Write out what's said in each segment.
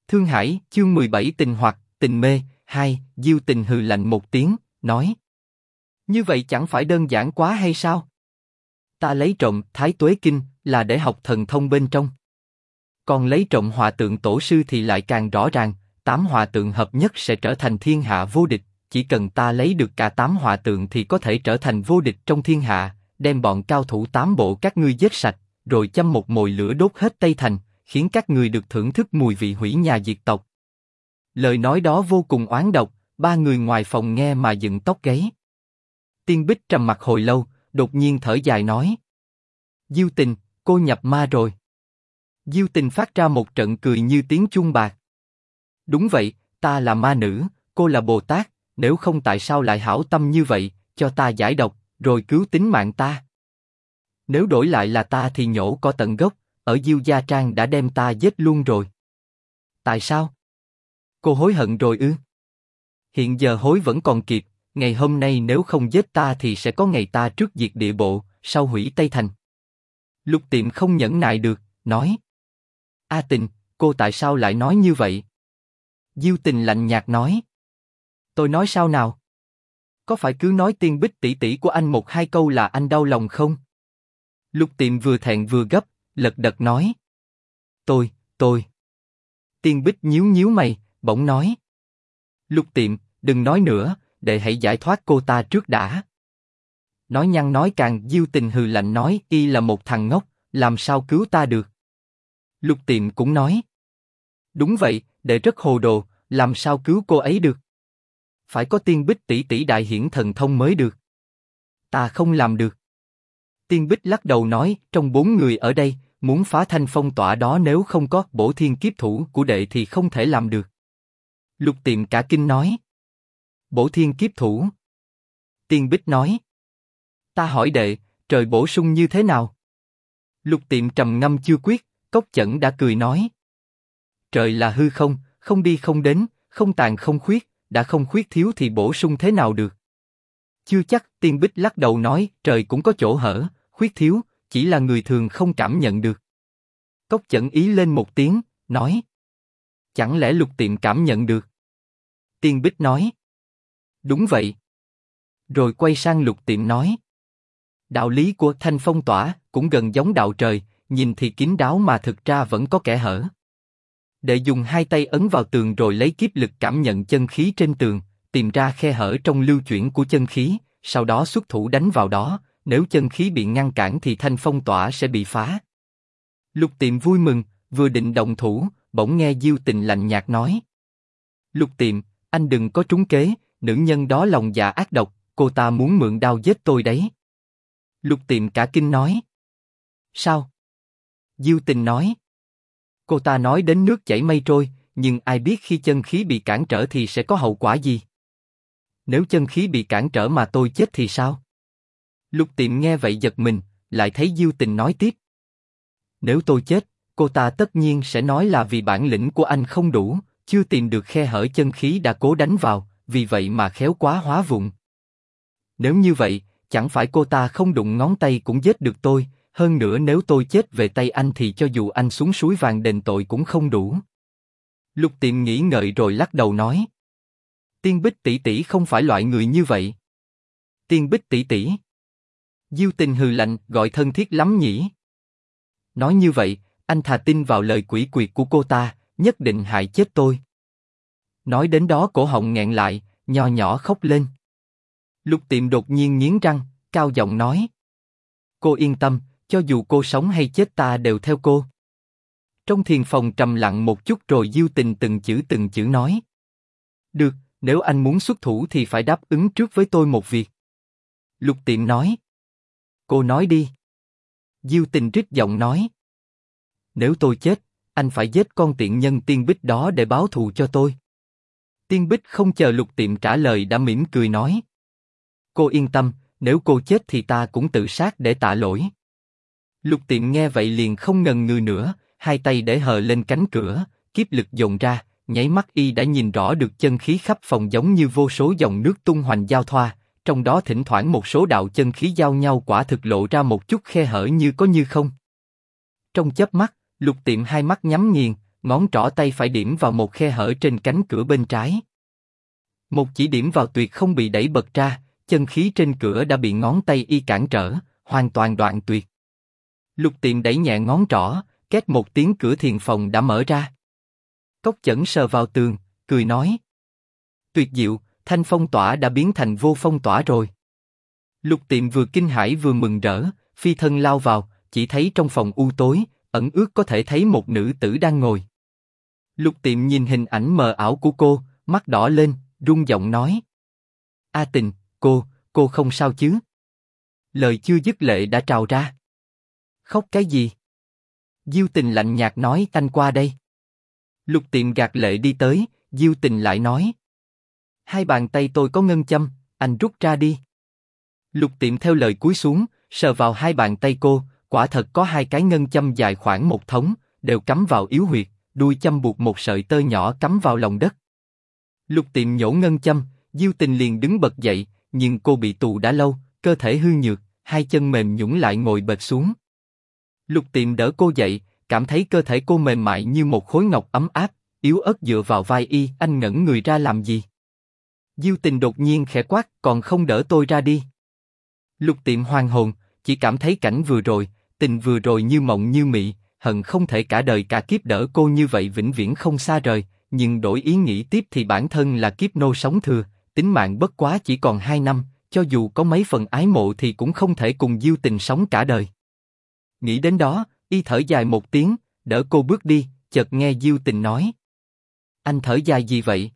Thương Hải, chương 17 tình hoặc, tình mê, 2, Diêu Tình hừ lạnh một tiếng, nói. Như vậy chẳng phải đơn giản quá hay sao? Ta lấy trộm Thái Tuế Kinh là để học thần thông bên trong. Còn lấy trộm hòa tượng tổ sư thì lại càng rõ ràng, 8 hòa tượng hợp nhất sẽ trở thành thiên hạ vô địch, chỉ cần ta lấy được cả 8 hòa tượng thì có thể trở thành vô địch trong thiên hạ, đem bọn cao thủ 8 bộ các ngươi giết sạch, rồi châm một mồi lửa đốt hết Tây Thành, khiến các ngươi được thưởng thức mùi vị hủy nhà diệt tộc. Lời nói đó vô cùng oán độc, ba người ngoài phòng nghe mà dựng tóc gáy. Tiên Bích trầm mặc hồi lâu, đột nhiên thở dài nói. Diêu Tình, cô nhập ma rồi. Diêu Tình phát ra một trận cười như tiếng chuông bạc. Đúng vậy, ta là ma nữ, cô là Bồ Tát, nếu không tại sao lại hảo tâm như vậy, cho ta giải độc, rồi cứu tính mạng ta. Nếu đổi lại là ta thì nhổ cỏ tận gốc, ở Diêu Gia Trang đã đem ta giết luôn rồi. Tại sao? Cô hối hận rồi ư? Hiện giờ hối vẫn còn kịp, ngày hôm nay nếu không giết ta thì sẽ có ngày ta trước diệt địa bộ, sau hủy Tây Thành. Lục Tiệm không nhẫn nại được, nói. A Tình, cô tại sao lại nói như vậy? Diêu Tình lạnh nhạt nói. Tôi nói sao nào? Có phải cứ nói Tiên Bích tỷ tỷ của anh một hai câu là anh đau lòng không? Lục Tiệm vừa thẹn vừa gấp, lật đật nói. Tôi. Tiên Bích nhíu nhíu mày, bỗng nói. Lục Tiệm, đừng nói nữa, để hãy giải thoát cô ta trước đã. Nói nhăng nói càng, Diêu Tình hừ lạnh nói, y là một thằng ngốc, làm sao cứu ta được? Lục Tiệm cũng nói. Đúng vậy, đệ rất hồ đồ, làm sao cứu cô ấy được? Phải có Tiên Bích tỷ tỷ đại hiển thần thông mới được. Ta không làm được. Tiên Bích lắc đầu nói, trong 4 người ở đây, muốn phá thanh phong tỏa đó nếu không có bổ thiên kiếp thủ của đệ thì không thể làm được. Lục Tiệm cả kinh nói. Bổ thiên kiếp thủ. Tiên Bích nói. Ta hỏi đệ, trời bổ sung như thế nào? Lục Tiệm trầm ngâm chưa quyết, Cốc Chẩn đã cười nói. Trời là hư không, không đi không đến, không tàn không khuyết, đã không khuyết thiếu thì bổ sung thế nào được? Chưa chắc, Tiên Bích lắc đầu nói, trời cũng có chỗ hở, khuyết thiếu, chỉ là người thường không cảm nhận được. Cốc Chẩn ý lên một tiếng, nói. Chẳng lẽ Lục Tiệm cảm nhận được? Tiên Bích nói. Đúng vậy. Rồi quay sang Lục Tiệm nói. Đạo lý của thanh phong tỏa cũng gần giống đạo trời, nhìn thì kín đáo mà thực ra vẫn có kẽ hở. Đệ dùng hai tay ấn vào tường rồi lấy kiếp lực cảm nhận chân khí trên tường, tìm ra khe hở trong lưu chuyển của chân khí, sau đó xuất thủ đánh vào đó, nếu chân khí bị ngăn cản thì thanh phong tỏa sẽ bị phá. Lục Tiệm vui mừng, vừa định động thủ, bỗng nghe Diêu Tình lạnh nhạt nói. Lục Tiệm, anh đừng có trúng kế, nữ nhân đó lòng dạ ác độc, cô ta muốn mượn đao giết tôi đấy. Lục Tiệm cả kinh nói. Sao? Diêu Tình nói. Cô ta nói đến nước chảy mây trôi, nhưng ai biết khi chân khí bị cản trở thì sẽ có hậu quả gì? Nếu chân khí bị cản trở mà tôi chết thì sao? Lục Tiệm nghe vậy giật mình, lại thấy Diêu Tình nói tiếp. Nếu tôi chết, cô ta tất nhiên sẽ nói là vì bản lĩnh của anh không đủ, chưa tìm được khe hở chân khí đã cố đánh vào, vì vậy mà khéo quá hóa vụng. Nếu như vậy, chẳng phải cô ta không đụng ngón tay cũng giết được tôi, hơn nữa nếu tôi chết về tay anh thì cho dù anh xuống suối vàng đền tội cũng không đủ. Lục Tiệm nghĩ ngợi rồi lắc đầu nói. Tiên Bích tỷ tỷ không phải loại người như vậy. Tiên Bích tỷ tỷ. Diêu Tình hừ lạnh, gọi thân thiết lắm nhỉ. Nói như vậy, anh thà tin vào lời quỷ quyệt của cô ta, nhất định hại chết tôi. Nói đến đó cổ họng nghẹn lại, nho nhỏ khóc lên. Lục Tiệm đột nhiên nghiến răng, cao giọng nói. Cô yên tâm, cho dù cô sống hay chết ta đều theo cô. Trong thiền phòng trầm lặng một chút rồi Diêu Tình từng chữ nói. Được, nếu anh muốn xuất thủ thì phải đáp ứng trước với tôi một việc. Lục Tiệm nói. Cô nói đi. Diêu Tình rít giọng nói. Nếu tôi chết, anh phải giết con tiện nhân Tiên Bích đó để báo thù cho tôi. Tiên Bích không chờ Lục Tiệm trả lời đã mỉm cười nói. Cô yên tâm, nếu cô chết thì ta cũng tự sát để tạ lỗi. Lục Tiệm nghe vậy liền không ngần ngừ nữa, hai tay để hờ lên cánh cửa, kiếp lực dồn ra, nháy mắt y đã nhìn rõ được chân khí khắp phòng giống như vô số dòng nước tung hoành giao thoa, trong đó thỉnh thoảng một số đạo chân khí giao nhau quả thực lộ ra một chút khe hở như có như không. Trong chớp mắt, Lục Tiệm hai mắt nhắm nghiền, ngón trỏ tay phải điểm vào một khe hở trên cánh cửa bên trái. Một chỉ điểm vào tuyệt không bị đẩy bật ra, chân khí trên cửa đã bị ngón tay y cản trở, hoàn toàn đoạn tuyệt. Lục Tiệm đẩy nhẹ ngón trỏ, két một tiếng cửa thiền phòng đã mở ra. Cốc Chẩn sờ vào tường, cười nói: tuyệt diệu, thanh phong tỏa đã biến thành vô phong tỏa rồi. Lục Tiệm vừa kinh hãi vừa mừng rỡ, phi thân lao vào, chỉ thấy trong phòng u tối, ẩn ước có thể thấy một nữ tử đang ngồi. Lục Tiệm nhìn hình ảnh mờ ảo của cô, mắt đỏ lên, run giọng nói: A Tình, cô không sao chứ? Lời chưa dứt lệ đã trào ra. Khóc cái gì? Diêu Tình lạnh nhạt nói: anh qua đây. Lục Tiệm gạt lệ đi tới, Diêu Tình lại nói: hai bàn tay tôi có ngân châm, anh rút ra đi. Lục Tiệm theo lời cúi xuống, sờ vào hai bàn tay cô, quả thật có hai cái ngân châm dài khoảng một thống, đều cắm vào yếu huyệt, đuôi châm buộc một sợi tơ nhỏ cắm vào lòng đất. Lục Tiệm nhổ ngân châm, Diêu Tình liền đứng bật dậy, nhưng cô bị tù đã lâu, cơ thể hư nhược, hai chân mềm nhũn lại ngồi bệt xuống. Lục Tiệm đỡ cô dậy, cảm thấy cơ thể cô mềm mại như một khối ngọc ấm áp, yếu ớt dựa vào vai y. Anh ngẩn người ra làm gì? Diêu Tình đột nhiên khẽ quát: còn không đỡ tôi ra đi. Lục Tiệm hoàn hồn, chỉ cảm thấy cảnh vừa rồi, tình vừa rồi như mộng như mị, hận không thể cả đời cả kiếp đỡ cô như vậy vĩnh viễn không xa rời. Nhưng đổi ý nghĩ tiếp thì bản thân là kiếp nô sống thừa, tính mạng bất quá chỉ còn 2 năm, cho dù có mấy phần ái mộ thì cũng không thể cùng Diêu Tình sống cả đời. Nghĩ đến đó, y thở dài một tiếng, đỡ cô bước đi, chợt nghe Diêu Tình nói: anh thở dài gì vậy?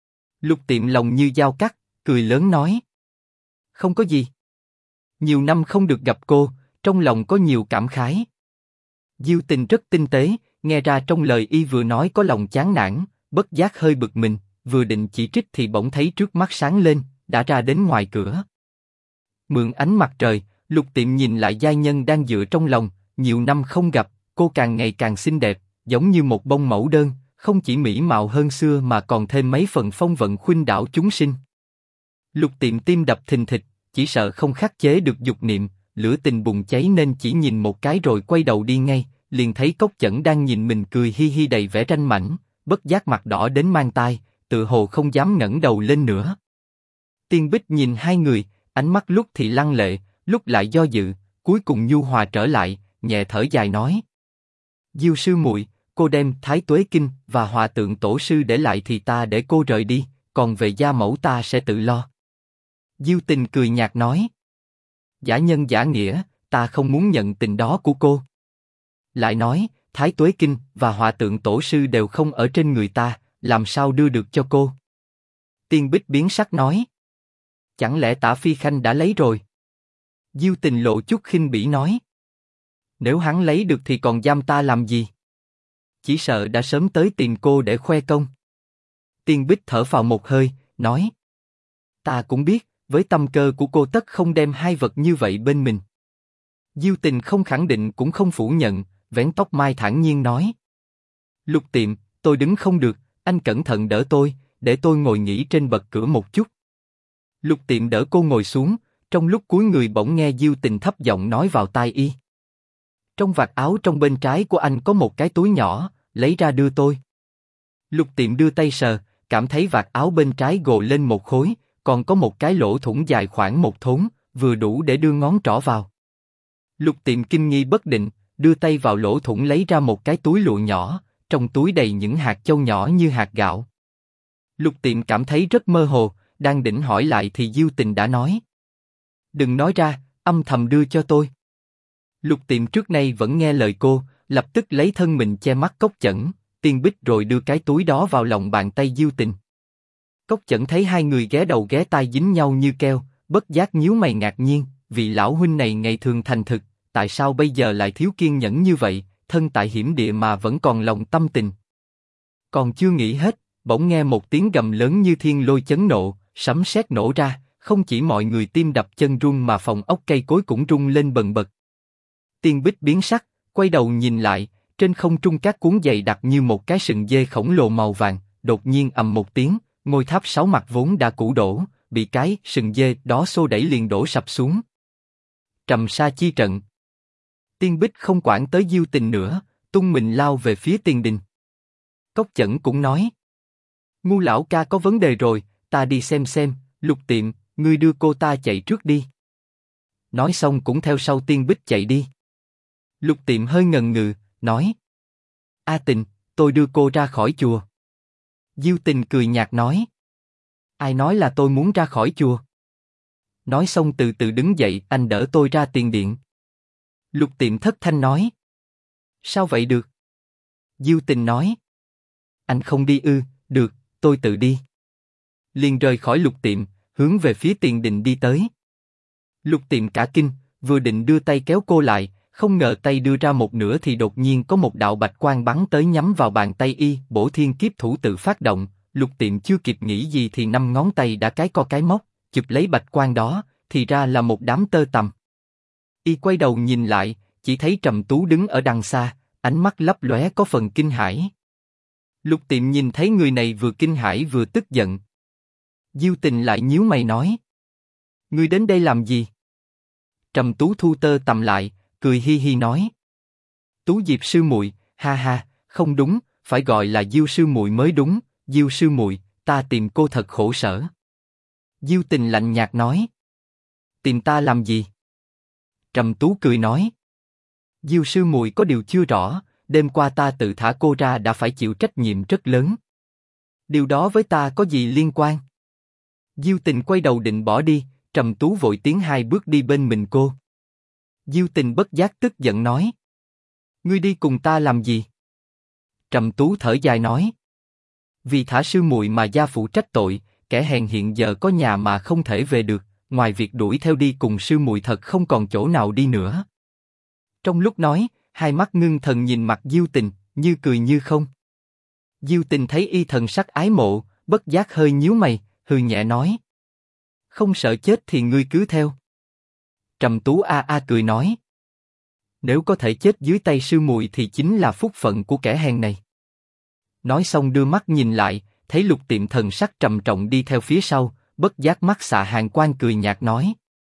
Lục Tiệm lòng như dao cắt, cười lớn nói: không có gì. Nhiều năm không được gặp cô, trong lòng có nhiều cảm khái. Diêu Tình rất tinh tế, nghe ra trong lời y vừa nói có lòng chán nản, bất giác hơi bực mình, vừa định chỉ trích thì bỗng thấy trước mắt sáng lên, đã ra đến ngoài cửa. Mượn ánh mặt trời, Lục Tiệm nhìn lại giai nhân đang dựa trong lòng, nhiều năm không gặp, cô càng ngày càng xinh đẹp, giống như một bông mẫu đơn, không chỉ mỹ mạo hơn xưa mà còn thêm mấy phần phong vận khuynh đảo chúng sinh. Lục Tiệm tim đập thình thịch, chỉ sợ không khắc chế được dục niệm, lửa tình bùng cháy nên chỉ nhìn một cái rồi quay đầu đi ngay, liền thấy Cốc Chẩn đang nhìn mình cười hi hi đầy vẻ ranh mãnh, bất giác mặt đỏ đến mang tai, tự hồ không dám ngẩng đầu lên nữa. Tiên Bích nhìn hai người, ánh mắt lúc thì lăng lệ, lúc lại do dự, cuối cùng nhu hòa trở lại, nhẹ thở dài nói: Diêu sư muội, cô đem Thái Tuế Kinh và Hòa Tượng Tổ sư để lại thì ta để cô rời đi, còn về gia mẫu ta sẽ tự lo. Diêu Tình cười nhạt nói: giả nhân giả nghĩa, ta không muốn nhận tình đó của cô. Lại nói, Thái Tuế Kinh và Hòa Tượng Tổ sư đều không ở trên người ta, làm sao đưa được cho cô? Tiên Bích biến sắc nói: chẳng lẽ Tả Phi Khanh đã lấy rồi? Diêu Tình lộ chút khinh bỉ nói: nếu hắn lấy được thì còn giam ta làm gì? Chỉ sợ đã sớm tới tìm cô để khoe công. Tiên Bích thở phào một hơi, nói: ta cũng biết, với tâm cơ của cô tất không đem hai vật như vậy bên mình. Diêu Tình không khẳng định cũng không phủ nhận, vén tóc mai thản nhiên nói: Lục Tiệm, tôi đứng không được, anh cẩn thận đỡ tôi, để tôi ngồi nghỉ trên bậc cửa một chút. Lục Tiệm đỡ cô ngồi xuống, trong lúc cúi người bỗng nghe Diêu Tình thấp giọng nói vào tai y: trong vạt áo trong bên trái của anh có một cái túi nhỏ, lấy ra đưa tôi. Lục Tiệm đưa tay sờ, cảm thấy vạt áo bên trái gồ lên một khối, còn có một cái lỗ thủng dài khoảng một thốn, vừa đủ để đưa ngón trỏ vào. Lục Tiệm kinh nghi bất định, đưa tay vào lỗ thủng lấy ra một cái túi lụa nhỏ, trong túi đầy những hạt châu nhỏ như hạt gạo. Lục Tiệm cảm thấy rất mơ hồ, đang định hỏi lại thì Diêu Tình đã nói: đừng nói ra, âm thầm đưa cho tôi. Lục Tiệm trước nay vẫn nghe lời cô, lập tức lấy thân mình che mắt Cốc Chẩn, Tiên Bích rồi đưa cái túi đó vào lòng bàn tay Diêu Tình. Cốc Chẩn thấy hai người ghé đầu ghé tai dính nhau như keo, bất giác nhíu mày ngạc nhiên, vị lão huynh này ngày thường thành thực, tại sao bây giờ lại thiếu kiên nhẫn như vậy, thân tại hiểm địa mà vẫn còn lòng tâm tình. Còn chưa nghĩ hết, bỗng nghe một tiếng gầm lớn như thiên lôi chấn nộ, sấm sét nổ ra, không chỉ mọi người tim đập chân run mà phòng ốc cây cối cũng rung lên bần bật. Tiên Bích biến sắc, quay đầu nhìn lại, trên không trung các cuốn dày đặc như một cái sừng dê khổng lồ màu vàng, đột nhiên ầm một tiếng, ngôi tháp 6 mặt vốn đã cũ đổ, bị cái sừng dê đó xô đẩy liền đổ sập xuống. Trầm sa chi trận. Tiên Bích không quản tới Diêu Tình nữa, tung mình lao về phía tiền đình. Cốc Chẩn cũng nói. Ngu lão ca có vấn đề rồi, ta đi xem, Lục Tiệm, ngươi đưa cô ta chạy trước đi. Nói xong cũng theo sau Tiên Bích chạy đi. Lục Tiệm hơi ngần ngừ, nói. A Tình, tôi đưa cô ra khỏi chùa. Diêu Tình cười nhạt nói. Ai nói là tôi muốn ra khỏi chùa? Nói xong từ từ đứng dậy, anh đỡ tôi ra tiền điện. Lục Tiệm thất thanh nói. Sao vậy được? Diêu Tình nói. Anh không đi ư? Được, tôi tự đi. Liền rời khỏi Lục Tiệm, hướng về phía tiền đình đi tới. Lục Tiệm cả kinh, vừa định đưa tay kéo cô lại, không ngờ tay đưa ra một nửa thì đột nhiên có một đạo bạch quang bắn tới nhắm vào bàn tay y, Bổ Thiên Kiếp Thủ tự phát động. Lục Tiệm chưa kịp nghĩ gì thì 5 ngón tay đã cái co cái móc, chụp lấy bạch quang đó, thì ra là một đám tơ tằm. Y quay đầu nhìn lại, chỉ thấy Trầm Tú đứng ở đằng xa, ánh mắt lấp lóe có phần kinh hãi. Lục Tiệm nhìn thấy người này vừa kinh hãi vừa tức giận. Diêu Tình lại nhíu mày nói. Ngươi đến đây làm gì? Trầm Tú thu tơ tằm lại, cười hi hi nói. Tú Diệp sư muội, ha ha, không đúng, phải gọi là Diêu sư muội mới đúng. Diêu sư muội, ta tìm cô thật khổ sở. Diêu Tình lạnh nhạt nói. Tìm ta làm gì? Trầm Tú cười nói. Diêu sư muội có điều chưa rõ, đêm qua ta tự thả cô ra đã phải chịu trách nhiệm rất lớn. Điều đó với ta có gì liên quan? Diêu Tình quay đầu định bỏ đi, Trầm Tú vội tiến 2 bước đi bên mình cô. Diêu Tình bất giác tức giận nói. Ngươi đi cùng ta làm gì? Trầm Tú thở dài nói. Vì thả sư muội mà gia phụ trách tội, kẻ hèn hiện giờ có nhà mà không thể về được, ngoài việc đuổi theo đi cùng sư muội thật không còn chỗ nào đi nữa. Trong lúc nói, hai mắt ngưng thần nhìn mặt Diêu Tình, như cười như không. Diêu Tình thấy y thần sắc ái mộ, bất giác hơi nhíu mày, hừ nhẹ nói. Không sợ chết thì ngươi cứ theo. Trầm Tú a a cười nói. Nếu có thể chết dưới tay sư muội thì chính là phúc phận của kẻ hèn này. Nói xong đưa mắt nhìn lại, thấy Lục Tiệm thần sắc trầm trọng đi theo phía sau, bất giác mắt xạ hàn quang cười nhạt nói.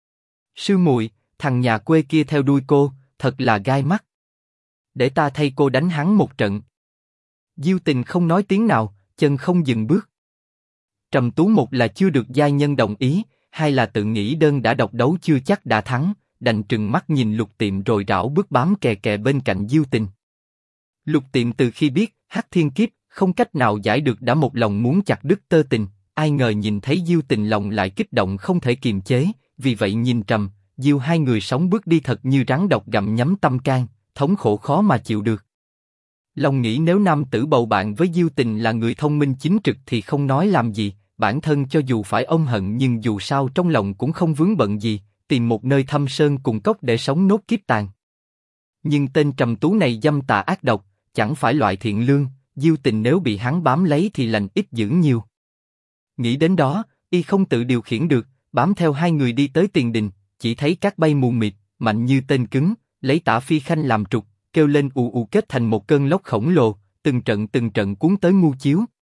Sư muội, thằng nhà quê kia theo đuôi cô, thật là gai mắt. Để ta thay cô đánh hắn một trận. Diêu Tình không nói tiếng nào, chân không dừng bước. Trầm Tú một là chưa được giai nhân đồng ý, hai là tự nghĩ đơn đã độc đấu chưa chắc đã thắng, đành trừng mắt nhìn Lục Tiệm rồi rảo bước bám kè kè bên cạnh Diêu Tình. Lục Tiệm từ khi biết Hắc Thiên Kiếp không cách nào giải được đã một lòng muốn chặt đứt tơ tình, ai ngờ nhìn thấy Diêu Tình lòng lại kích động không thể kiềm chế, vì vậy nhìn Trầm, Diêu hai người sóng bước đi thật như rắn độc gặm nhấm tâm can, thống khổ khó mà chịu được. Lòng nghĩ nếu nam tử bầu bạn với Diêu Tình là người thông minh chính trực thì không nói làm gì, bản thân cho dù phải ôm hận nhưng dù sao trong lòng cũng không vướng bận gì, tìm một nơi thâm sơn cùng cốc để sống nốt kiếp tàn. Nhưng tên Trầm Tú này dâm tà ác độc, chẳng phải loại thiện lương, Diêu Tình nếu bị hắn bám lấy thì lành ít dữ nhiều. Nghĩ đến đó, y không tự điều khiển được, bám theo hai người đi tới tiền đình, chỉ thấy cát bay mù mịt, mạnh như tên cứng, lấy Tả Phi Khanh làm trục, kêu lên ù ù kết thành một cơn lốc khổng lồ, từng trận cuốn tới Ngu Chiếu.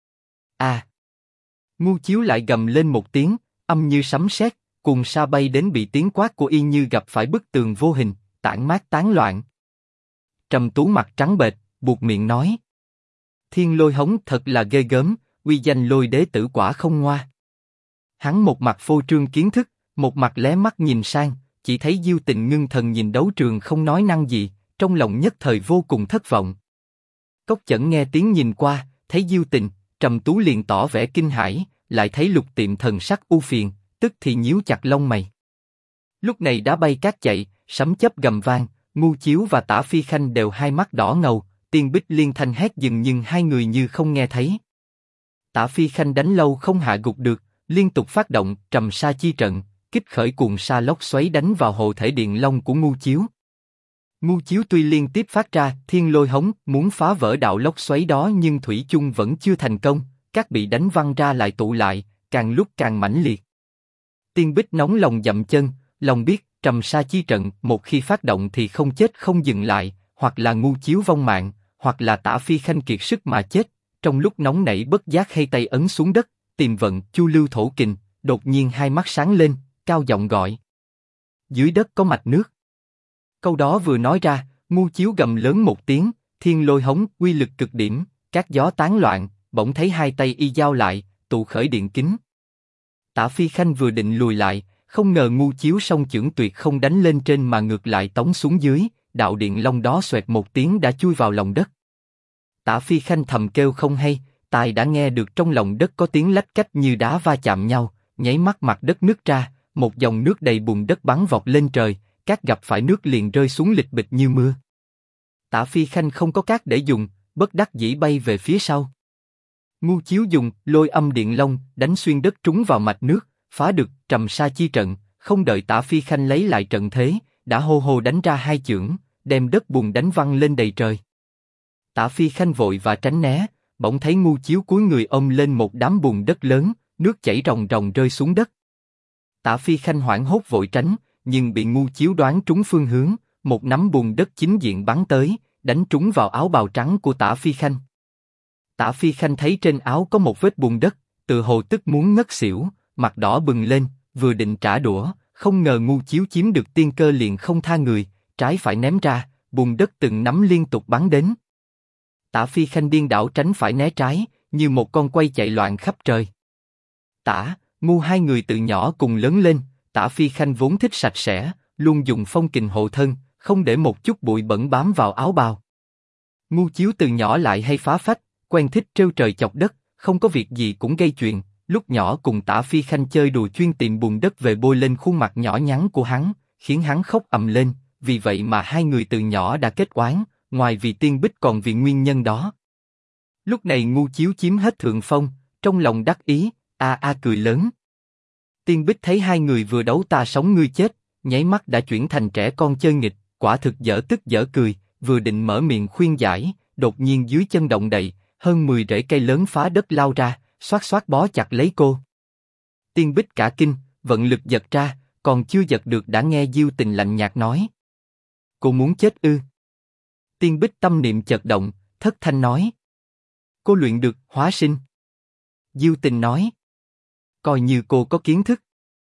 À! Ngu Chiếu lại gầm lên một tiếng, âm như sấm sét, cùng sa bay đến bị tiếng quát của y như gặp phải bức tường vô hình, tản mát tán loạn. Trầm Tú mặt trắng bệch, buột miệng nói: Thiên Lôi Hống thật là ghê gớm, uy danh Lôi Đế tử quả không ngoa. Hắn một mặt phô trương kiến thức, một mặt lé mắt nhìn sang, chỉ thấy Diêu Tình ngưng thần nhìn đấu trường không nói năng gì, trong lòng nhất thời vô cùng thất vọng. Cốc Chẩn nghe tiếng nhìn qua, thấy Diêu Tình, Trầm Tú liền tỏ vẻ kinh hãi, lại thấy Lục Tiệm thần sắc u phiền, tức thì nhíu chặt lông mày. Lúc này đá bay cát chạy, sấm chớp gầm vang, Ngu Chiếu và Tả Phi Khanh đều hai mắt đỏ ngầu, Tiên Bích liên thanh hét dừng nhưng hai người như không nghe thấy. Tả Phi Khanh đánh lâu không hạ gục được, liên tục phát động Trầm Sa Chi trận, kích khởi cuồng sa lốc xoáy đánh vào hộ thể điện long của Ngu Chiếu. Ngu Chiếu tuy liên tiếp phát ra Thiên Lôi Hống muốn phá vỡ đạo lốc xoáy đó nhưng thủy chung vẫn chưa thành công, các bị đánh văng ra lại tụ lại, càng lúc càng mãnh liệt. Tiên Bích nóng lòng dậm chân, lòng biết Trầm Sa Chi trận một khi phát động thì không chết không dừng lại, hoặc là Ngu Chiếu vong mạng, hoặc là Tả Phi Khanh kiệt sức mà chết. Trong lúc nóng nảy bất giác hay tay ấn xuống đất, tìm vận Chu Lưu Thổ Kình, đột nhiên hai mắt sáng lên, cao giọng gọi: Dưới đất có mạch nước. Câu đó vừa nói ra, Ngu Chiếu gầm lớn một tiếng, Thiên Lôi Hống uy lực cực điểm, Các gió tán loạn, bỗng thấy hai tay y giao lại, tụ khởi điện kính. Tả Phi Khanh vừa định lùi lại, không ngờ Ngu Chiếu song chưởng tuyệt không đánh lên trên mà ngược lại tống xuống dưới, đạo điện long đó xoẹt một tiếng đã chui vào lòng đất. Tả Phi Khanh thầm kêu không hay, tai đã nghe được trong lòng đất có tiếng lách cách như đá va chạm nhau, nháy mắt mặt đất nứt ra, một dòng nước đầy bùn đất bắn vọt lên trời, cát gặp phải nước liền rơi xuống lịch bịch như mưa. Tả Phi Khanh không có cát để dùng, bất đắc dĩ bay về phía sau. Ngu Chiếu dùng lôi âm điện long đánh xuyên đất trúng vào mạch nước, phá được trầm sa chi trận, không đợi Tả Phi Khanh lấy lại trận thế, đã hô hô đánh ra hai chưởng, đem đất bùn đánh văng lên đầy trời. Tả Phi Khanh vội và tránh né, bỗng thấy Ngu Chiếu cúi người ôm lên một đám bùn đất lớn, nước chảy ròng ròng rơi xuống đất. Tả Phi Khanh hoảng hốt vội tránh, nhưng bị Ngu Chiếu đoán trúng phương hướng, một nắm bùn đất chính diện bắn tới, đánh trúng vào áo bào trắng của Tả Phi Khanh. Tả Phi Khanh thấy trên áo có một vết bùn đất, tự hồ tức muốn ngất xỉu, mặt đỏ bừng lên, vừa định trả đũa, không ngờ Ngu Chiếu chiếm được tiên cơ liền không tha người, trái phải ném ra, bùn đất từng nắm liên tục bắn đến. Tả Phi Khanh điên đảo tránh phải né trái, như một con quay chạy loạn khắp trời. Tả, Ngu hai người từ nhỏ cùng lớn lên, Tả Phi Khanh vốn thích sạch sẽ, luôn dùng phong kình hộ thân, không để một chút bụi bẩn bám vào áo bào. Ngu Chiếu từ nhỏ lại hay phá phách, quen thích trêu trời chọc đất, không có việc gì cũng gây chuyện. Lúc nhỏ cùng Tả Phi Khanh chơi đùa chuyên tìm bùn đất về bôi lên khuôn mặt nhỏ nhắn của hắn, khiến hắn khóc ầm lên. Vì vậy mà hai người từ nhỏ đã kết oán, ngoài vì Tiên Bích còn vì nguyên nhân đó. Lúc này Ngu Chiếu chiếm hết thượng phong, trong lòng đắc ý, cười lớn. Tiên Bích thấy hai người vừa đấu ta sống ngươi chết, nháy mắt đã chuyển thành trẻ con chơi nghịch, quả thực dở tức dở cười, vừa định mở miệng khuyên giải, đột nhiên dưới chân động đậy, hơn 10 rễ cây lớn phá đất lao ra, xoát xoát bó chặt lấy cô. Tiên Bích cả kinh, vận lực giật ra, còn chưa giật được đã nghe Diêu Tình lạnh nhạt nói: cô muốn chết ư? Tiên Bích tâm niệm chợt động, thất thanh nói: cô luyện được hóa sinh. Diêu Tình nói: coi như cô có kiến thức.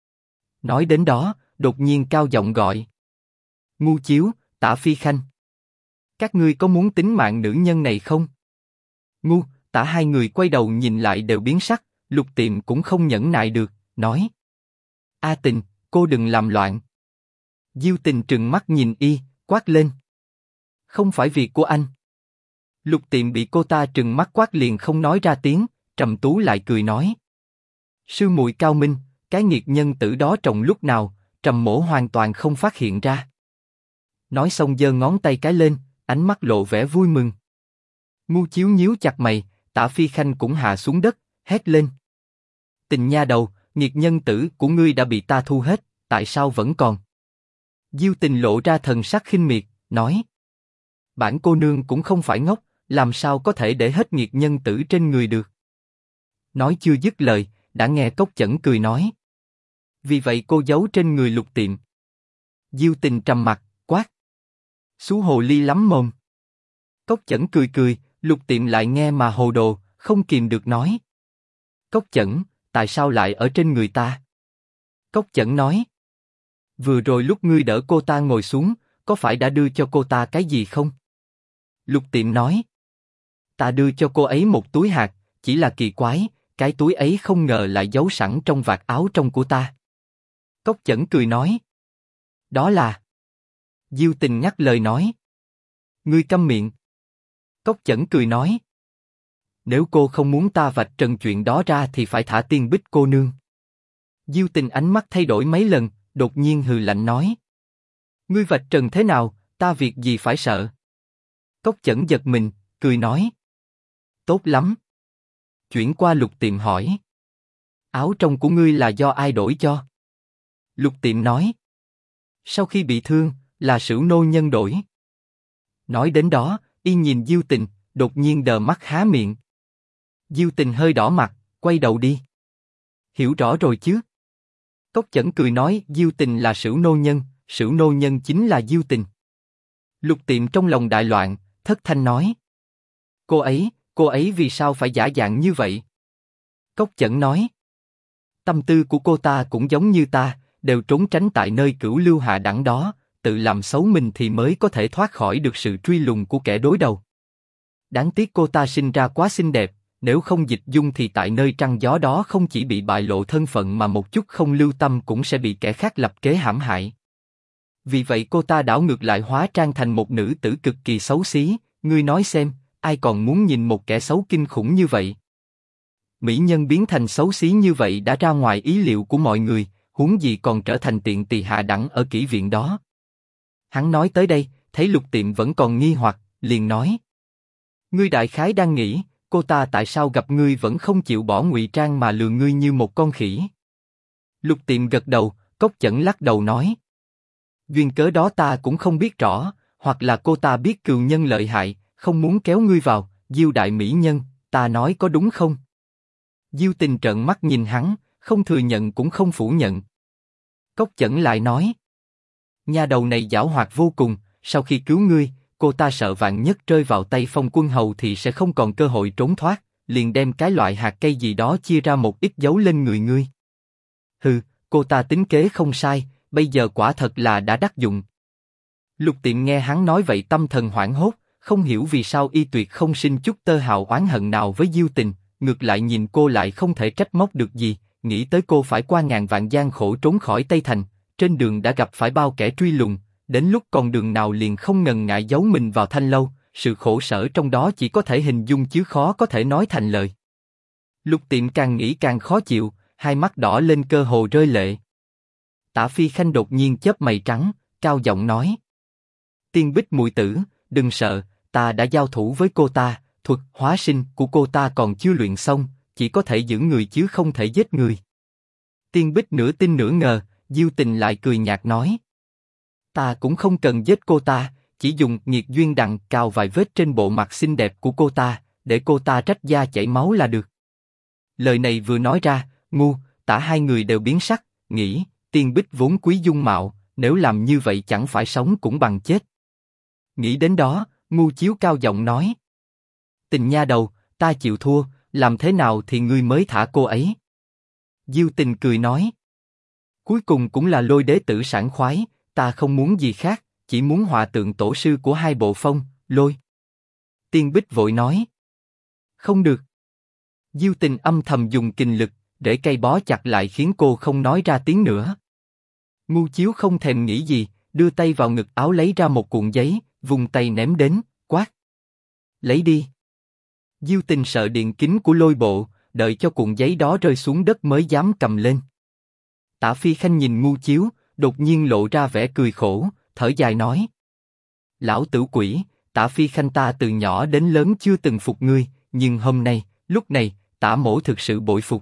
Nói đến đó, đột nhiên cao giọng gọi: Ngu Chiếu, Tả Phi Khanh, các ngươi có muốn tính mạng nữ nhân này không? Ngu, Tả hai người quay đầu nhìn lại đều biến sắc, Lục Tiệm cũng không nhẫn nại được, nói: A Tình, cô đừng làm loạn. Diêu Tình trừng mắt nhìn y, quát lên: không phải việc của anh. Lục Tiệm bị cô ta trừng mắt quát liền không nói ra tiếng, Trầm Tú lại cười nói: sư muội cao minh, cái nghiệt nhân tử đó trồng lúc nào, Trầm mỗ hoàn toàn không phát hiện ra. Nói xong giơ ngón tay cái lên, ánh mắt lộ vẻ vui mừng. Ngu Chiếu nhíu chặt mày, Tả Phi Khanh cũng hạ xuống đất, hét lên: Tình nha đầu, nghiệt nhân tử của ngươi đã bị ta thu hết, tại sao vẫn còn? Diêu Tình lộ ra thần sắc khinh miệt, nói: bản cô nương cũng không phải ngốc, làm sao có thể để hết nghiệt nhân tử trên người được? Nói chưa dứt lời, đã nghe Cốc Chẩn cười nói: vì vậy cô giấu trên người Lục Tiệm. Diêu Tình trầm mặt, quát: xú hồ ly lắm mồm. Cốc Chẩn cười cười, Lục Tiệm lại nghe mà hồ đồ, không kìm được nói: Cốc Chẩn, tại sao lại ở trên người ta? Cốc Chẩn nói: vừa rồi lúc ngươi đỡ cô ta ngồi xuống, có phải đã đưa cho cô ta cái gì không? Lục Tiệm nói: ta đưa cho cô ấy một túi hạt, chỉ là kỳ quái, cái túi ấy không ngờ lại giấu sẵn trong vạt áo trong của ta. Cốc Chẩn cười nói: đó là... Diêu Tình ngắt lời nói: ngươi câm miệng. Cốc Chẩn cười nói: nếu cô không muốn ta vạch trần chuyện đó ra thì phải thả Tiên Bích cô nương. Diêu Tình ánh mắt thay đổi mấy lần, đột nhiên hừ lạnh nói: ngươi vạch trần thế nào, ta việc gì phải sợ? Cốc Chẩn giật mình, cười nói: tốt lắm. Chuyển qua Lục Tiệm hỏi: áo trong của ngươi là do ai đổi cho? Lục Tiệm nói: sau khi bị thương, là Sửu nô nhân đổi. Nói đến đó, y nhìn Diêu Tình, đột nhiên đờ mắt há miệng. Diêu Tình hơi đỏ mặt, quay đầu đi. Hiểu rõ rồi chứ? Cốc Chẩn cười nói: Diêu Tình là Sửu nô nhân chính là Diêu Tình. Lục Tiệm trong lòng đại loạn, thất thanh nói: cô ấy vì sao phải giả dạng như vậy? Cốc Chẩn nói: tâm tư của cô ta cũng giống như ta, đều trốn tránh tại nơi cửu lưu hạ đẳng đó, tự làm xấu mình thì mới có thể thoát khỏi được sự truy lùng của kẻ đối đầu. đáng tiếc cô ta sinh ra quá xinh đẹp, nếu không dịch dung thì tại nơi trăng gió đó không chỉ bị bại lộ thân phận mà một chút không lưu tâm cũng sẽ bị kẻ khác lập kế hãm hại. Vì vậy cô ta đảo ngược lại hóa trang thành một nữ tử cực kỳ xấu xí, ngươi nói xem, ai còn muốn nhìn một kẻ xấu kinh khủng như vậy? Mỹ nhân biến thành xấu xí như vậy đã ra ngoài ý liệu của mọi người, huống gì còn trở thành tiện tỳ hạ đẳng ở kỹ viện đó. Hắn nói tới đây, thấy Lục Tiệm vẫn còn nghi hoặc, liền nói: ngươi đại khái đang nghĩ, cô ta tại sao gặp ngươi vẫn không chịu bỏ ngụy trang mà lừa ngươi như một con khỉ? Lục Tiệm gật đầu, Cốc Chẩn lắc đầu nói: duyên cớ đó ta cũng không biết rõ, hoặc là cô ta biết cừu nhân lợi hại, không muốn kéo ngươi vào. Diêu đại mỹ nhân, ta nói có đúng không? Diêu Tình trợn mắt nhìn hắn, không thừa nhận cũng không phủ nhận. Cốc Chẩn lại nói: nha đầu này giảo hoạt vô cùng, sau khi cứu ngươi, cô ta sợ vạn nhất rơi vào tay Phong Quân Hầu thì sẽ không còn cơ hội trốn thoát, liền đem cái loại hạt cây gì đó chia ra một ít giấu lên người ngươi. Hừ, cô ta tính kế không sai, bây giờ quả thật là đã đắc dụng. Lục Tiệm nghe hắn nói vậy tâm thần hoảng hốt, không hiểu vì sao y tuyệt không sinh chút tơ hào oán hận nào với Diêu Tình, ngược lại nhìn cô lại không thể trách móc được gì, nghĩ tới cô phải qua ngàn vạn gian khổ trốn khỏi Tây Thành, trên đường đã gặp phải bao kẻ truy lùng, đến lúc còn đường nào liền không ngần ngại giấu mình vào thanh lâu, sự khổ sở trong đó chỉ có thể hình dung chứ khó có thể nói thành lời. Lục Tiệm càng nghĩ càng khó chịu, hai mắt đỏ lên cơ hồ rơi lệ. Tả Phi Khanh đột nhiên chớp mày trắng, cao giọng nói: Tiên Bích muội tử, đừng sợ, ta đã giao thủ với cô ta, thuật hóa sinh của cô ta còn chưa luyện xong, chỉ có thể giữ người chứ không thể giết người. Tiên Bích nửa tin nửa ngờ, Diêu Tình lại cười nhạt nói: ta cũng không cần giết cô ta, chỉ dùng nghiệt duyên đằng cào vài vết trên bộ mặt xinh đẹp của cô ta, để cô ta rách da chảy máu là được. Lời này vừa nói ra, Ngu, Tả hai người đều biến sắc, nghĩ Tiên Bích vốn quý dung mạo, nếu làm như vậy chẳng phải sống cũng bằng chết. Nghĩ đến đó, Ngu Chiếu cao giọng nói: Tình nha đầu, ta chịu thua, làm thế nào thì ngươi mới thả cô ấy? Diêu Tình cười nói: cuối cùng cũng là Lôi đế tử sảng khoái, ta không muốn gì khác, chỉ muốn hòa tượng tổ sư của hai bộ Phong, Lôi. Tiên Bích vội nói: không được. Diêu Tình âm thầm dùng kình lực, rễ cây bó chặt lại khiến cô không nói ra tiếng nữa. Ngu Chiếu không thèm nghĩ gì, đưa tay vào ngực áo lấy ra một cuộn giấy, vùng tay ném đến, quát: lấy đi. Diêu Tình sợ điện kính của Lôi bộ, đợi cho cuộn giấy đó rơi xuống đất mới dám cầm lên. Tả Phi Khanh nhìn Ngu Chiếu, đột nhiên lộ ra vẻ cười khổ, thở dài nói: lão tử quỷ, Tả Phi Khanh ta từ nhỏ đến lớn chưa từng phục ngươi, nhưng hôm nay, lúc này, Tả mỗ thực sự bội phục.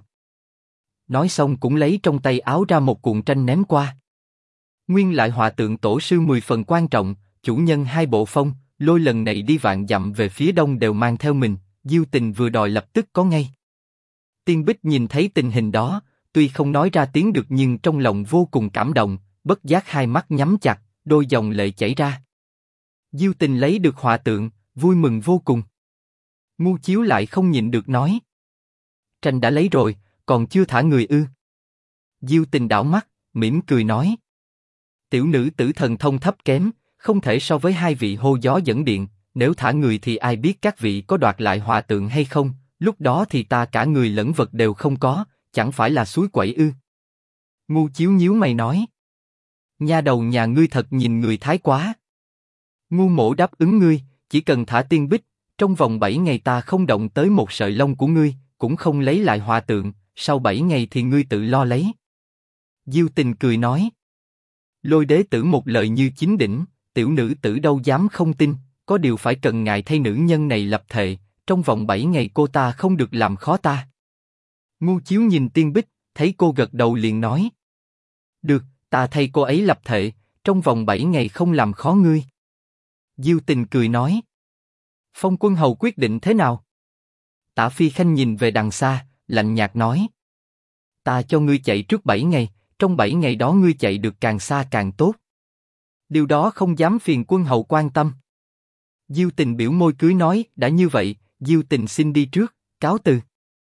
Nói xong cũng lấy trong tay áo ra một cuộn tranh ném qua. Nguyên lại hòa tượng tổ sư 10 phần quan trọng, chủ nhân hai bộ Phong, Lôi lần này đi vạn dặm về phía đông đều mang theo mình, Diêu Tình vừa đòi lập tức có ngay. Tiên Bích nhìn thấy tình hình đó, tuy không nói ra tiếng được nhưng trong lòng vô cùng cảm động, bất giác hai mắt nhắm chặt, đôi dòng lệ chảy ra. Diêu Tình lấy được hòa tượng, vui mừng vô cùng. Ngu Chiếu lại không nhịn được nói: tranh đã lấy rồi, còn chưa thả người ư? Diêu Tình đảo mắt, mỉm cười nói: tiểu nữ tử thần thông thấp kém, không thể so với hai vị hô gió dẫn điện, nếu thả người thì ai biết các vị có đoạt lại hòa tượng hay không, lúc đó thì ta cả người lẫn vật đều không có, chẳng phải là suối quẩy ư? Ngu Chiếu nhíu mày nói: nha đầu nhà ngươi thật nhìn người thái quá. Ngu mỗ đáp ứng ngươi, chỉ cần thả Tiên Bích, trong vòng 7 ngày ta không động tới một sợi lông của ngươi, cũng không lấy lại hòa tượng, sau 7 ngày thì ngươi tự lo lấy. Diêu Tình cười nói: Lôi đế tử một lời như chín đỉnh, tiểu nữ tử đâu dám không tin, có điều phải cần ngài thay nữ nhân này lập thệ, trong vòng 7 ngày cô ta không được làm khó ta. Ngu Chiếu nhìn Tiên Bích, thấy cô gật đầu liền nói: được, ta thay cô ấy lập thệ, trong vòng 7 ngày không làm khó ngươi. Diêu Tình cười nói: Phong Quân Hầu quyết định thế nào? Tả Phi Khanh nhìn về đằng xa, lạnh nhạt nói: ta cho ngươi chạy trước 7 ngày, trong 7 ngày đó ngươi chạy được càng xa càng tốt. Điều đó không dám phiền Quân Hầu quan tâm. Diêu Tình biểu môi cưới nói: đã như vậy, Diêu Tình xin đi trước, cáo từ.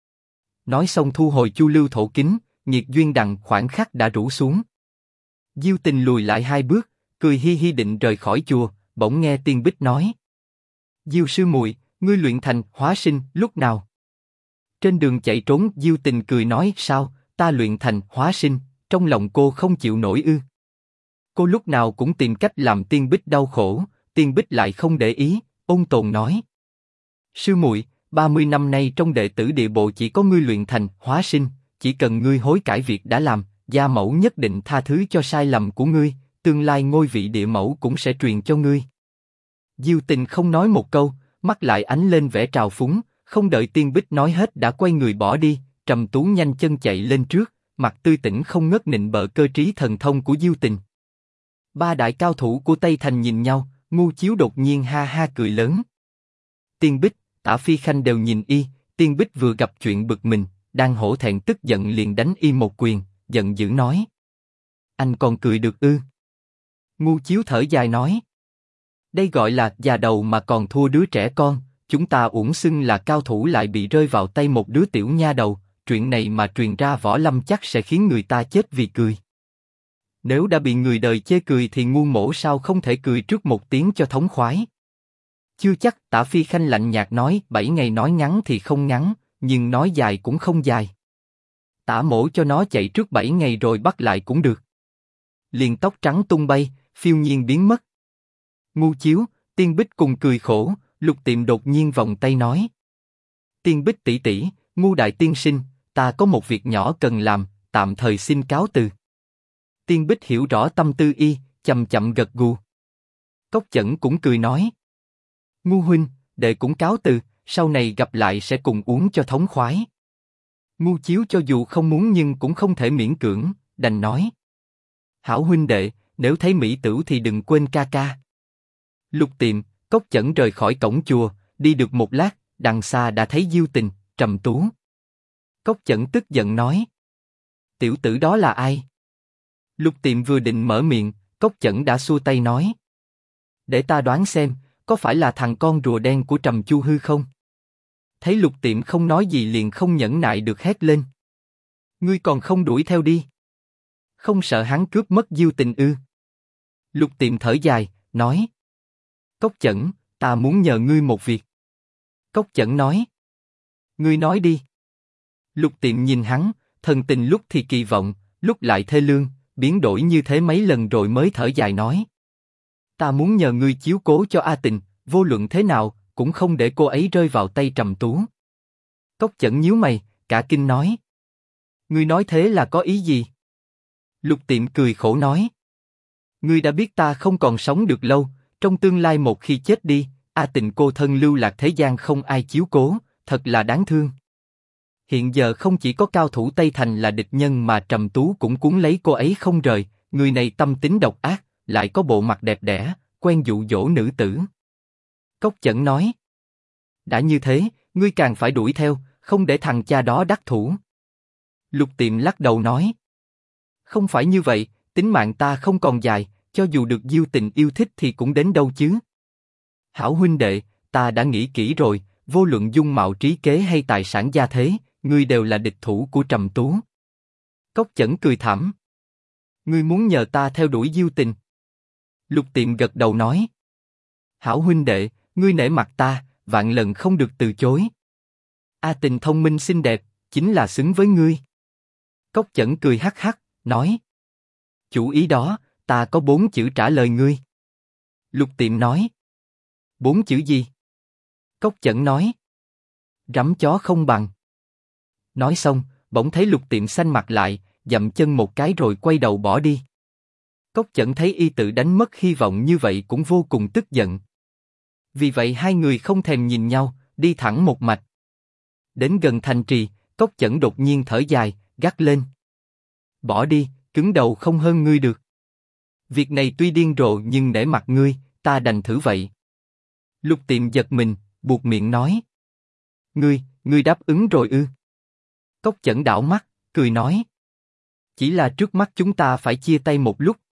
Nói xong thu hồi chu lưu thổ kính, nghiệt duyên đằng khoảnh khắc đã rủ xuống. Diêu Tình lùi lại 2 bước, cười hi hi định rời khỏi chùa, bỗng nghe Tiên Bích nói: Diêu sư muội, Ngươi luyện thành hóa sinh lúc nào? Trên đường chạy trốn, Diêu Tình cười nói, sao, ta luyện thành hóa sinh, trong lòng cô không chịu nổi ư? Cô lúc nào cũng tìm cách làm Tiên Bích đau khổ, Tiên Bích lại không để ý, ôn tồn nói. Sư muội, 30 năm nay trong đệ tử địa bộ chỉ có ngươi luyện thành hóa sinh, chỉ cần ngươi hối cải việc đã làm, gia mẫu nhất định tha thứ cho sai lầm của ngươi, tương lai ngôi vị địa mẫu cũng sẽ truyền cho ngươi. Diêu Tình không nói một câu, mắt lại ánh lên vẻ trào phúng, không đợi Tiên Bích nói hết đã quay người bỏ đi. Trầm Tú nhanh chân chạy lên trước, mặt tươi tỉnh không ngớt nịnh bợ cơ trí thần thông của Diêu Tình. Ba đại cao thủ của Tây Thành nhìn nhau, Ngu Chiếu đột nhiên ha ha cười lớn. Tiên Bích, Tả Phi Khanh đều nhìn y, Tiên Bích vừa gặp chuyện bực mình, đang hổ thẹn tức giận liền đánh y một quyền, giận dữ nói. Anh còn cười được ư? Ngu Chiếu thở dài nói. Đây gọi là già đầu mà còn thua đứa trẻ con, chúng ta uổng xưng là cao thủ lại bị rơi vào tay một đứa tiểu nha đầu, chuyện này mà truyền ra võ lâm chắc sẽ khiến người ta chết vì cười. Nếu đã bị người đời chê cười thì ngu mổ sao không thể cười trước một tiếng cho thống khoái. Chưa chắc, Tả Phi Khanh lạnh nhạt nói, 7 ngày nói ngắn thì không ngắn, nhưng nói dài cũng không dài. Tả mổ cho nó chạy trước 7 ngày rồi bắt lại cũng được. Liền tóc trắng tung bay, phiêu nhiên biến mất. Ngu Chiếu, Tiên Bích cùng cười khổ, Lục Tiệm đột nhiên vòng tay nói. Tiên Bích tỷ tỷ, Ngu đại tiên sinh, ta có một việc nhỏ cần làm, tạm thời xin cáo từ. Tiên Bích hiểu rõ tâm tư y, chậm chậm gật gù. Cốc Chẩn cũng cười nói. Ngu huynh, đệ cũng cáo từ, sau này gặp lại sẽ cùng uống cho thống khoái. Ngu Chiếu cho dù không muốn nhưng cũng không thể miễn cưỡng, đành nói. Hảo huynh đệ, nếu thấy mỹ tửu thì đừng quên ca ca. Lục Tiệm, Cốc Chẩn rời khỏi cổng chùa, đi được một lát, đằng xa đã thấy Diêu Tình, Trầm Tú. Cốc Chẩn tức giận nói. Tiểu tử đó là ai? Lục Tiệm vừa định mở miệng, Cốc Chẩn đã xua tay nói. Để ta đoán xem, có phải là thằng con rùa đen của Trầm Chu Hư không? Thấy Lục Tiệm không nói gì liền không nhẫn nại được hét lên. Ngươi còn không đuổi theo đi? Không sợ hắn cướp mất Diêu Tình ư? Lục Tiệm thở dài, nói. Cốc Chẩn, ta muốn nhờ ngươi một việc. Cốc Chẩn nói. Ngươi nói đi. Lục Tiệm nhìn hắn, thần tình lúc thì kỳ vọng, lúc lại thê lương, biến đổi như thế mấy lần rồi mới thở dài nói. Ta muốn nhờ ngươi chiếu cố cho A Tình, vô luận thế nào, cũng không để cô ấy rơi vào tay Trầm Tú. Cốc Chẩn nhíu mày, cả kinh nói. Ngươi nói thế là có ý gì? Lục Tiệm cười khổ nói. Ngươi đã biết ta không còn sống được lâu, trong tương lai một khi chết đi, A Tình cô thân lưu lạc thế gian không ai chiếu cố, thật là đáng thương. Hiện giờ không chỉ có cao thủ Tây Thành là địch nhân mà Trầm Tú cũng cuốn lấy cô ấy không rời, người này tâm tính độc ác, lại có bộ mặt đẹp đẽ, quen dụ dỗ nữ tử. Cốc Chẩn nói. Đã như thế, ngươi càng phải đuổi theo, không để thằng cha đó đắc thủ. Lục Tiệm lắc đầu nói. Không phải như vậy, tính mạng ta không còn dài, cho dù được Diêu Tình yêu thích thì cũng đến đâu chứ. Hảo huynh đệ, ta đã nghĩ kỹ rồi, vô luận dung mạo trí kế hay tài sản gia thế, ngươi đều là địch thủ của Trầm Tú. Cốc Chẩn cười thảm. Ngươi muốn nhờ ta theo đuổi Diêu Tình? Lục Tiệm gật đầu nói. Hảo huynh đệ, ngươi nể mặt ta, vạn lần không được từ chối. A Tình thông minh xinh đẹp, chính là xứng với ngươi. Cốc Chẩn cười hắc hắc, nói. Chủ ý đó, ta có 4 chữ trả lời ngươi. Lục Tiệm nói. 4 chữ gì? Cốc Chẩn nói. Rắm chó không bằng. Nói xong, bỗng thấy Lục Tiệm xanh mặt lại, dậm chân một cái rồi quay đầu bỏ đi. Cốc Chẩn thấy y tự đánh mất hy vọng như vậy cũng vô cùng tức giận. Vì vậy hai người không thèm nhìn nhau, đi thẳng một mạch. Đến gần thành trì, Cốc Chẩn đột nhiên thở dài, gắt lên. Bỏ đi, cứng đầu không hơn ngươi được. Việc này tuy điên rồ nhưng nể mặt ngươi, ta đành thử vậy. Lục Tiệm giật mình, buột miệng nói. Ngươi đáp ứng rồi ư? Cốc Chẩn đảo mắt, cười nói. Chỉ là trước mắt chúng ta phải chia tay một lúc,